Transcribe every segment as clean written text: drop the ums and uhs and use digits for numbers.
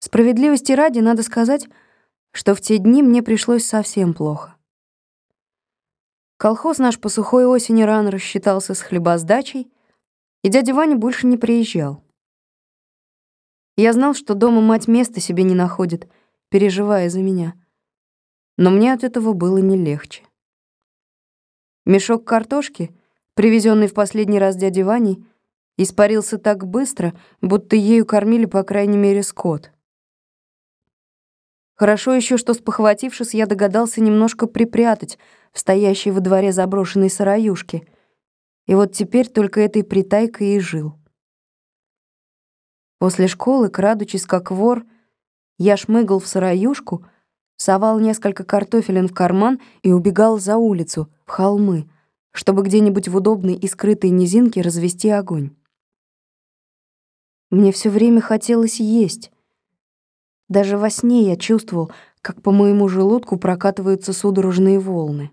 Справедливости ради, надо сказать, что в те дни мне пришлось совсем плохо. Колхоз наш по сухой осени рано рассчитался с хлебосдачей, и дядя Ваня больше не приезжал. Я знал, что дома мать места себе не находит, переживая за меня. Но мне от этого было не легче. Мешок картошки, привезенный в последний раз дядей Ваней, испарился так быстро, будто ею кормили, по крайней мере, скот. Хорошо еще, что, спохватившись, я догадался немножко припрятать в стоящей во дворе заброшенной сыроюшке. И вот теперь только этой притайкой и жил. После школы, крадучись как вор, я шмыгал в сыроюшку, совал несколько картофелин в карман и убегал за улицу, в холмы, чтобы где-нибудь в удобной и скрытой низинке развести огонь. Мне все время хотелось есть. Даже во сне я чувствовал, как по моему желудку прокатываются судорожные волны.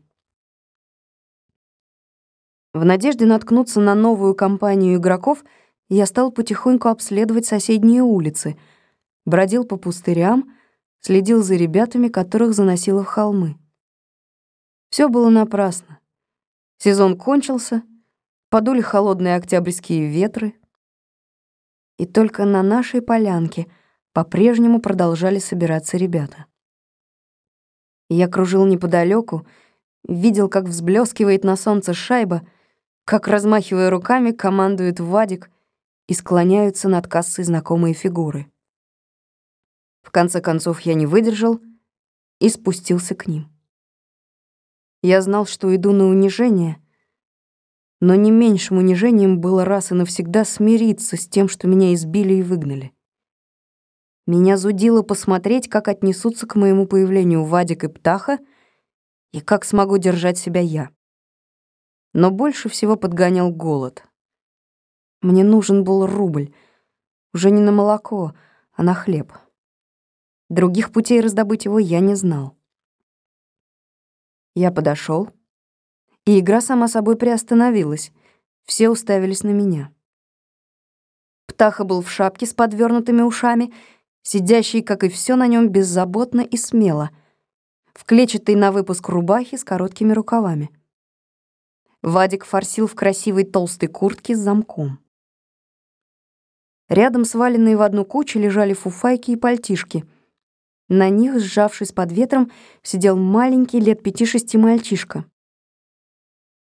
В надежде наткнуться на новую компанию игроков, я стал потихоньку обследовать соседние улицы, бродил по пустырям, следил за ребятами, которых заносило в холмы. Все было напрасно. Сезон кончился, подули холодные октябрьские ветры, и только на нашей полянке по-прежнему продолжали собираться ребята. Я кружил неподалеку, видел, как взблескивает на солнце шайба, как, размахивая руками, командует Вадик, и склоняются над кассой знакомые фигуры. В конце концов я не выдержал и спустился к ним. Я знал, что иду на унижение, но не меньшим унижением было раз и навсегда смириться с тем, что меня избили и выгнали. Меня зудило посмотреть, как отнесутся к моему появлению Вадик и Птаха, и как смогу держать себя я. Но больше всего подгонял голод. Мне нужен был рубль, уже не на молоко, а на хлеб. Других путей раздобыть его я не знал. Я подошел, и игра сама собой приостановилась. Все уставились на меня. Птаха был в шапке с подвёрнутыми ушами, сидящий, как и все на нем, беззаботно и смело, в клетчатой на выпуск рубахе с короткими рукавами. Вадик форсил в красивой толстой куртке с замком. Рядом, сваленные в одну кучу, лежали фуфайки и пальтишки. На них, сжавшись под ветром, сидел маленький лет 5-6 мальчишка.